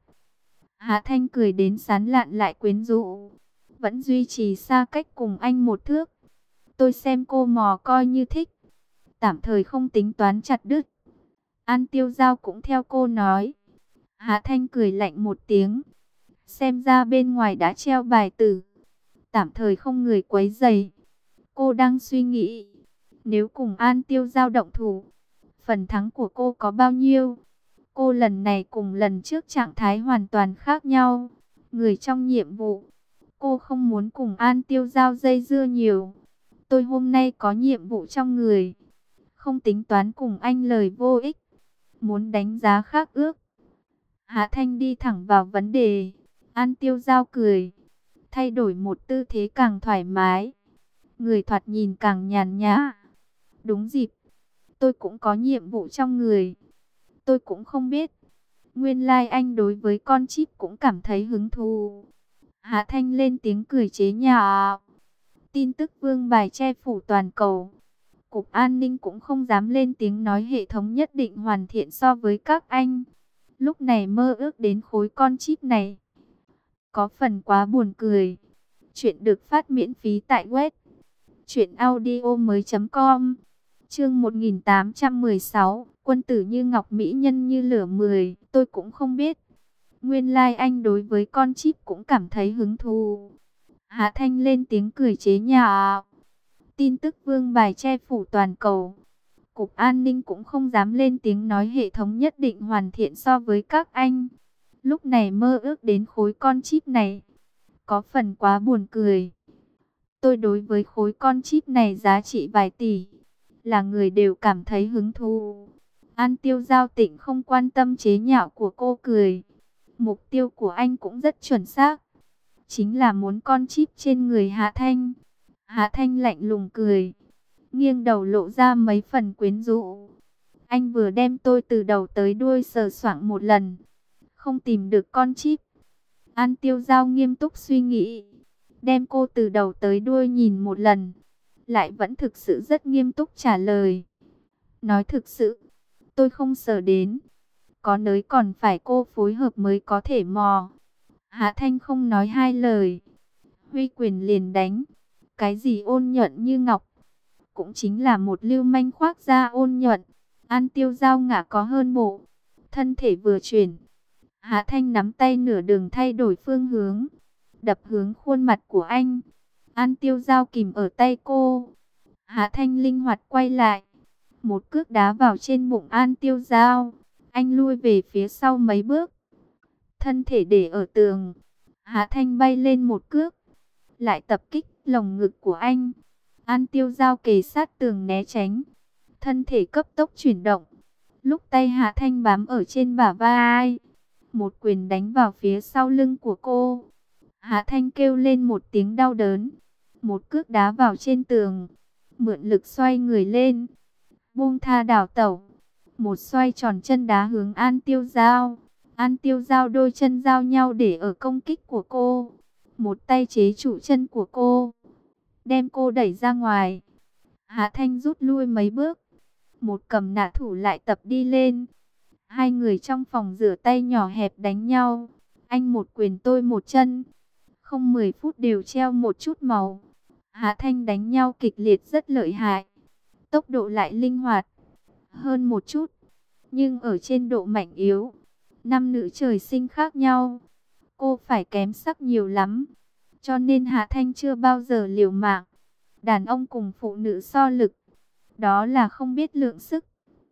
Hạ Thanh cười đến sán lạn lại quyến rũ, vẫn duy trì xa cách cùng anh 1 thước. Tôi xem cô mò coi như thích, tạm thời không tính toán chặt đứt. An Tiêu Giao cũng theo cô nói. Hạ Thanh cười lạnh một tiếng. Xem ra bên ngoài đã treo bài tử, tạm thời không người quấy rầy. Cô đang suy nghĩ, nếu cùng An Tiêu Giao động thủ, phần thắng của cô có bao nhiêu? Cô lần này cùng lần trước trạng thái hoàn toàn khác nhau. Người trong nhiệm vụ, cô không muốn cùng An Tiêu Giao dây dưa nhiều. Tôi hôm nay có nhiệm vụ trong người, không tính toán cùng anh lời vô ích, muốn đánh giá khác ước. Hạ Thanh đi thẳng vào vấn đề. An Tiêu Giao cười, thay đổi một tư thế càng thoải mái, người thoạt nhìn càng nhàn nhã. Đúng dịp, tôi cũng có nhiệm vụ trong người. Tôi cũng không biết, nguyên lai anh đối với con chip cũng cảm thấy hứng thú. Hạ Thanh lên tiếng cười chế nhạo. Tin tức vương bài che phủ toàn cầu, Cục An ninh cũng không dám lên tiếng nói hệ thống nhất định hoàn thiện so với các anh. Lúc này mơ ước đến khối con chip này, có phần quá buồn cười. Chuyện được phát miễn phí tại web truyệnaudiomoi.com. Chương 1816, quân tử như ngọc, mỹ nhân như lửa 10. Tôi cũng không biết, nguyên lai anh đối với con chip cũng cảm thấy hứng thú. Hạ Thanh lên tiếng cười chế nhạo. Tin tức vương bài che phủ toàn cầu, Cục An ninh cũng không dám lên tiếng nói hệ thống nhất định hoàn thiện so với các anh. Lúc này mơ ước đến khối con chip này, có phần quá buồn cười. Tôi đối với khối con chip này giá trị vài tỷ, là người đều cảm thấy hứng thú. An Tiêu Giao Tịnh không quan tâm chế nhạo của cô, cười. Mục tiêu của anh cũng rất chuẩn xác, chính là muốn con chip trên người Hạ Thanh. Hạ Thanh lạnh lùng cười, nghiêng đầu lộ ra mấy phần quyến rũ. Anh vừa đem tôi từ đầu tới đuôi sờ soạng một lần, không tìm được con chip. An Tiêu Giao nghiêm túc suy nghĩ, đem cô từ đầu tới đuôi nhìn một lần, lại vẫn thực sự rất nghiêm túc trả lời. Nói thực sự, tôi không sợ đến. Có nới còn phải cô phối hợp mới có thể mò. Hạ Thanh không nói hai lời. Huy quyền liền đánh. Cái gì ôn nhuận như ngọc. Cũng chính là một lưu manh khoác da ôn nhuận. An Tiêu Giao ngả có hơn bộ. Thân thể vừa chuyển. Hạ Thanh nắm tay nửa đường thay đổi phương hướng. Đập hướng khuôn mặt của anh. An Tiêu Giao kìm ở tay cô. Hạ Thanh linh hoạt quay lại. Một cước đá vào trên bụng An Tiêu Giao. Anh lui về phía sau mấy bước. Thân thể để ở tường. Hạ Thanh bay lên một cước. Lại tập kích lồng ngực của anh. An Tiêu Giao kề sát tường né tránh. Thân thể cấp tốc chuyển động. Lúc tay Hạ Thanh bám ở trên bả vai. Một quyền đánh vào phía sau lưng của cô. Hạ Thanh kêu lên một tiếng đau đớn. Một cước đá vào trên tường. Mượn lực xoay người lên. Buông tha đảo tẩu. Một xoay tròn chân đá hướng An Tiêu Giao. An Tiêu Giao đôi chân giao nhau để ở công kích của cô. Một tay chế trụ chân của cô. Đem cô đẩy ra ngoài. Hạ Thanh rút lui mấy bước. Một cầm nã thủ lại tập đi lên. Hai người trong phòng rửa tay nhỏ hẹp đánh nhau. Anh một quyền tôi một chân. Không 10 phút đều treo một chút máu. Hạ Thanh đánh nhau kịch liệt rất lợi hại. Tốc độ lại linh hoạt hơn một chút. Nhưng ở trên độ mạnh yếu, nam nữ trời sinh khác nhau. Cô phải kém sắc nhiều lắm. Cho nên Hạ Thanh chưa bao giờ liều mạng. Đàn ông cùng phụ nữ so lực. Đó là không biết lượng sức.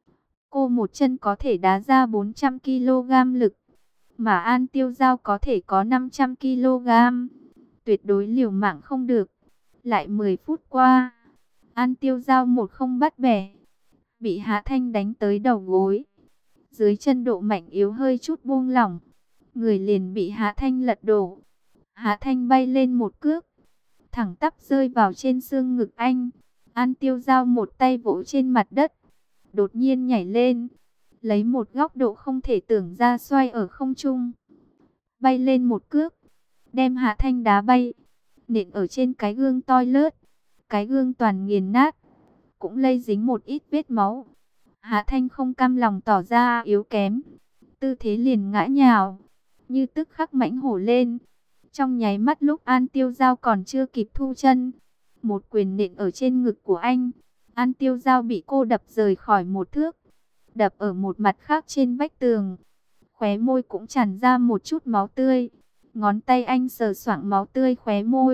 Cô một chân có thể đá ra 400 kg lực. Mà An Tiêu Giao có thể có 500 kg. Tuyệt đối liều mạng không được. Lại 10 phút qua. An Tiêu Giao một không bắt bẻ. Bị Hạ Thanh đánh tới đầu gối. Dưới chân độ mạnh yếu hơi chút buông lỏng. Người liền bị Hạ Thanh lật đổ. Hạ Thanh bay lên một cước. Thẳng tắp rơi vào trên xương ngực anh. An Tiêu Giao một tay vỗ trên mặt đất. Đột nhiên nhảy lên. Lấy một góc độ không thể tưởng ra xoay ở không trung. Bay lên một cước. Đem Hạ Thanh đá bay. Nện ở trên cái gương toilet. Cái gương toàn nghiền nát. Cũng lây dính một ít vết máu. Hạ Thanh không cam lòng tỏ ra yếu kém. Tư thế liền ngã nhào. Như tức khắc mãnh hổ lên. Trong nháy mắt lúc An Tiêu Giao còn chưa kịp thu chân. Một quyền nện ở trên ngực của anh. An Tiêu Giao bị cô đập rời khỏi một thước. Đập ở một mặt khác trên vách tường. Khóe môi cũng tràn ra một chút máu tươi. Ngón tay anh sờ soạng máu tươi khóe môi.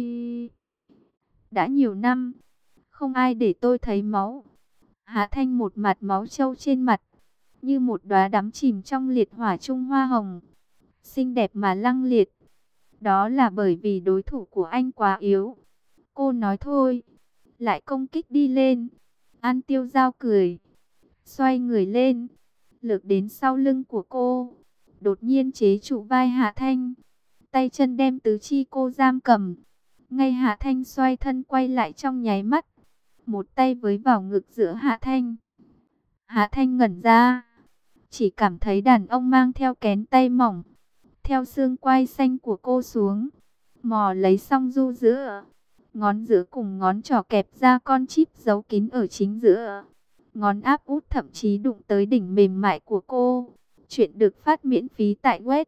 Đã nhiều năm. Không ai để tôi thấy máu. Hạ Thanh một mặt máu trâu trên mặt. Như một đóa đắm chìm trong liệt hỏa trung hoa hồng. Xinh đẹp mà lăng liệt. Đó là bởi vì đối thủ của anh quá yếu. Cô nói thôi. Lại công kích đi lên. An Tiêu Giao cười. Xoay người lên. Lược đến sau lưng của cô. Đột nhiên chế trụ vai Hạ Thanh. Tay chân đem tứ chi cô giam cầm. Ngay Hạ Thanh xoay thân quay lại trong nháy mắt. Một tay với vào ngực giữa Hạ Thanh. Hạ Thanh ngẩn ra. Chỉ cảm thấy đàn ông mang theo kén tay mỏng. Theo xương quai xanh của cô xuống. Mò lấy song du giữa. Ngón giữa cùng ngón trỏ kẹp ra con chip giấu kín ở chính giữa. Ngón áp út thậm chí đụng tới đỉnh mềm mại của cô. Chuyện được phát miễn phí tại web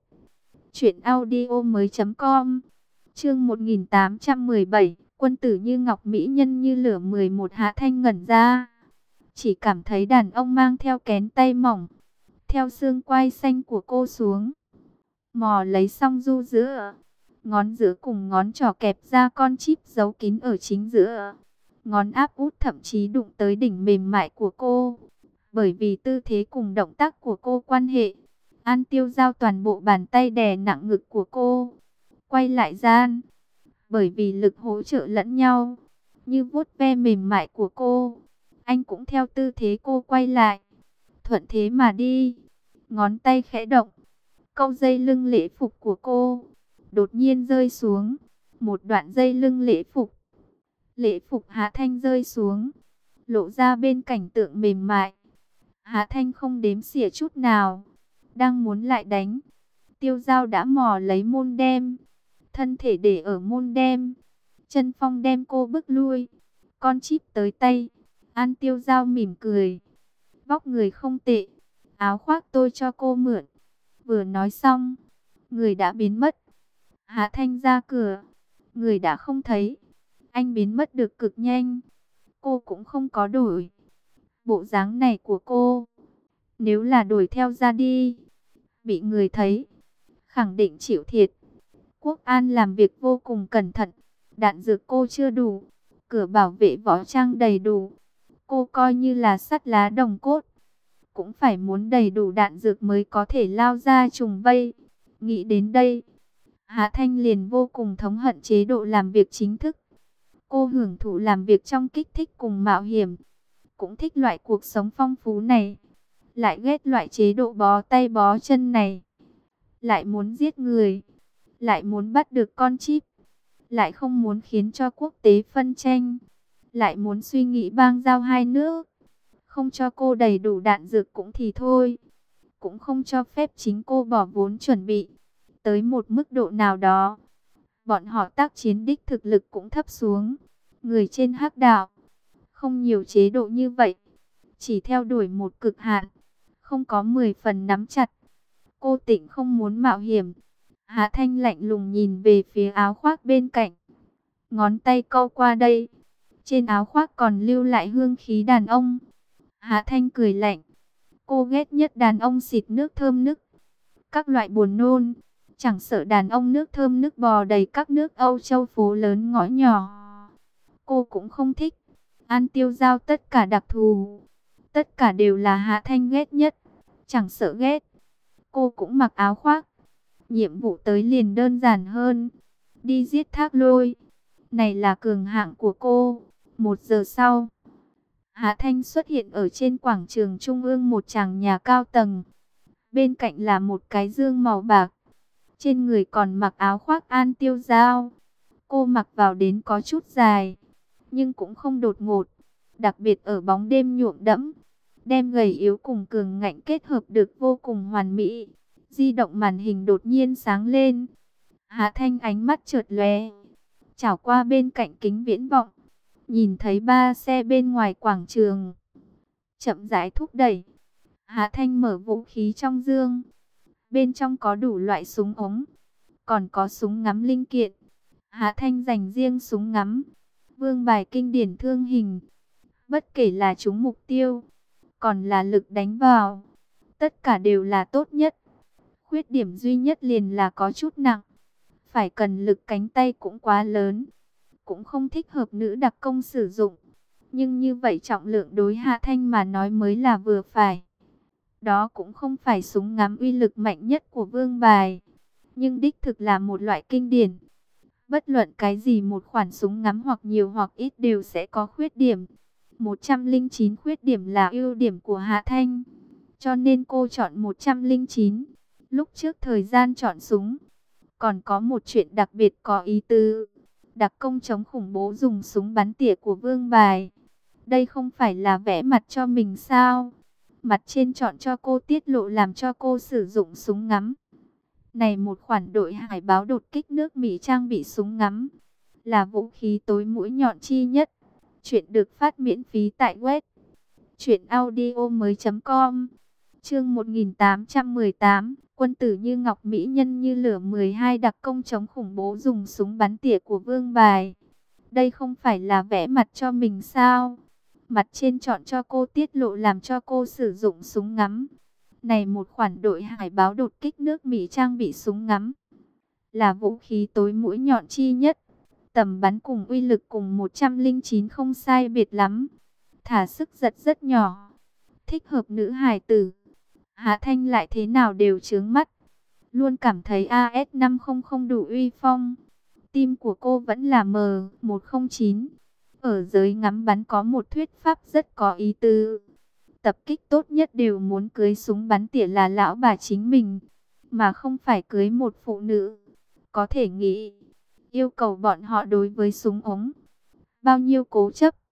truyệnaudiomoi.com. Chương 1817, quân tử như ngọc mỹ nhân như lửa 11. Hạ Thanh ngẩn ra. Chỉ cảm thấy đàn ông mang theo kén tay mỏng. Theo xương quai xanh của cô xuống. Mò lấy song du giữa. Ngón giữa cùng ngón trỏ kẹp ra con chip giấu kín ở chính giữa. Ngón áp út thậm chí đụng tới đỉnh mềm mại của cô. Bởi vì tư thế cùng động tác của cô quan hệ. An Tiêu Giao toàn bộ bàn tay đè nặng ngực của cô. Quay lại gian. Bởi vì lực hỗ trợ lẫn nhau. Như vuốt ve mềm mại của cô. Anh cũng theo tư thế cô quay lại. Thuận thế mà đi. Ngón tay khẽ động. Câu dây lưng lễ phục của cô. Đột nhiên rơi xuống. Một đoạn dây lưng lễ phục. Lễ phục Hạ Thanh rơi xuống. Lộ ra bên cảnh tượng mềm mại. Hạ Thanh không đếm xỉa chút nào. Đang muốn lại đánh. Tiêu Giao đã mò lấy môn đem. Thân thể để ở môn đem. Chân phong đem cô bức lui. Con chip tới tay. An Tiêu Giao mỉm cười. vóc người không tệ, áo khoác tôi cho cô mượn. Vừa nói xong, người đã biến mất. Hạ Thanh ra cửa, người đã không thấy. Anh biến mất được cực nhanh. Cô cũng không có đổi. Bộ dáng này của cô, nếu là đuổi theo ra đi, bị người thấy, khẳng định chịu thiệt. Quốc An làm việc vô cùng cẩn thận. Đạn dược cô chưa đủ, cửa bảo vệ võ trang đầy đủ. Cô coi như là sắt lá đồng cốt, cũng phải muốn đầy đủ đạn dược mới có thể lao ra trùng vây. Nghĩ đến đây, Hạ Thanh liền vô cùng thống hận chế độ làm việc chính thức. Cô hưởng thụ làm việc trong kích thích cùng mạo hiểm, cũng thích loại cuộc sống phong phú này, lại ghét loại chế độ bó tay bó chân này. Lại muốn giết người, lại muốn bắt được con chip, lại không muốn khiến cho quốc tế phân tranh, lại muốn suy nghĩ bang giao hai nước. Không cho cô đầy đủ đạn dược cũng thì thôi, cũng không cho phép chính cô bỏ vốn chuẩn bị. Tới một mức độ nào đó, bọn họ tác chiến đích thực lực cũng thấp xuống. Người trên hắc đạo, không nhiều chế độ như vậy, chỉ theo đuổi một cực hạn, không có 10 phần nắm chặt. Cô Tịnh không muốn mạo hiểm. Hạ Thanh lạnh lùng nhìn về phía áo khoác bên cạnh, ngón tay câu qua đây. Trên áo khoác còn lưu lại hương khí đàn ông. Hạ Thanh cười lạnh. Cô ghét nhất đàn ông xịt nước thơm nức, các loại buồn nôn. Chẳng sợ đàn ông nước thơm nước bò đầy các nước Âu Châu phố lớn ngõ nhỏ, cô cũng không thích. An Tiêu Giao tất cả đặc thù, tất cả đều là Hạ Thanh ghét nhất. Chẳng sợ ghét, cô cũng mặc áo khoác. Nhiệm vụ tới liền đơn giản hơn, đi giết Thác Lôi. Này là cường hạng của cô. 1 giờ sau, Hạ Thanh xuất hiện ở trên quảng trường trung ương một tràng nhà cao tầng. Bên cạnh là một cái dương màu bạc, trên người còn mặc áo khoác An Tiêu Giao. Cô mặc vào đến có chút dài, nhưng cũng không đột ngột, đặc biệt ở bóng đêm nhuộm đẫm, đem gầy yếu cùng cường ngạnh kết hợp được vô cùng hoàn mỹ. Di động màn hình đột nhiên sáng lên. Hạ Thanh ánh mắt chợt lóe, chảo qua bên cạnh kính viễn vọng, nhìn thấy 3 xe bên ngoài quảng trường, chậm rãi thúc đẩy. Hạ Thanh mở vũ khí trong dương, bên trong có đủ loại súng ống, còn có súng ngắm linh kiện. Hạ Thanh dành riêng súng ngắm, vương bài kinh điển thương hình. Bất kể là trúng mục tiêu, còn là lực đánh vào, tất cả đều là tốt nhất. Khuyết điểm duy nhất liền là có chút nặng, phải cần lực cánh tay cũng quá lớn, cũng không thích hợp nữ đặc công sử dụng. Nhưng như vậy trọng lượng đối Hạ Thanh mà nói mới là vừa phải. Đó cũng không phải súng ngắm uy lực mạnh nhất của vương bài, nhưng đích thực là một loại kinh điển. Bất luận cái gì một khoản súng ngắm hoặc nhiều hoặc ít đều sẽ có khuyết điểm. 109 khuyết điểm là ưu điểm của Hạ Thanh, cho nên cô chọn 109. Lúc trước thời gian chọn súng, còn có một chuyện đặc biệt có ý tứ. Đặc công chống khủng bố dùng súng bắn tỉa của vương bài. Đây không phải là vẽ mặt cho mình sao? Mặt trên chọn cho cô tiết lộ làm cho cô sử dụng súng ngắm. Này một khoản đội hải báo đột kích nước Mỹ trang bị súng ngắm, là vũ khí tối mũi nhọn chi nhất. Chuyện được phát miễn phí tại web truyệnaudiomoi.com. Chương 1818, quân tử như ngọc mỹ nhân như lửa. 12 đặc công chống khủng bố dùng súng bắn tỉa của vương bài. Đây không phải là vẽ mặt cho mình sao? Mặt trên chọn cho cô tiết lộ làm cho cô sử dụng súng ngắm. Này một khoản đội hải báo đột kích nước Mỹ trang bị súng ngắm, là vũ khí tối mũi nhọn chi nhất. Tầm bắn cùng uy lực cùng 109 không sai biệt lắm. Thả sức giật rất nhỏ, thích hợp nữ hài tử. Hạ Thanh lại thế nào đều chướng mắt, luôn cảm thấy AS500 đủ uy phong. Tim của cô vẫn là M109. Ở giới ngắm bắn có một thuyết pháp rất có ý tứ. Tập kích tốt nhất đều muốn cưới súng bắn tỉa là lão bà chính mình, mà không phải cưới một phụ nữ. Có thể nghĩ, yêu cầu bọn họ đối với súng ống bao nhiêu cố chấp.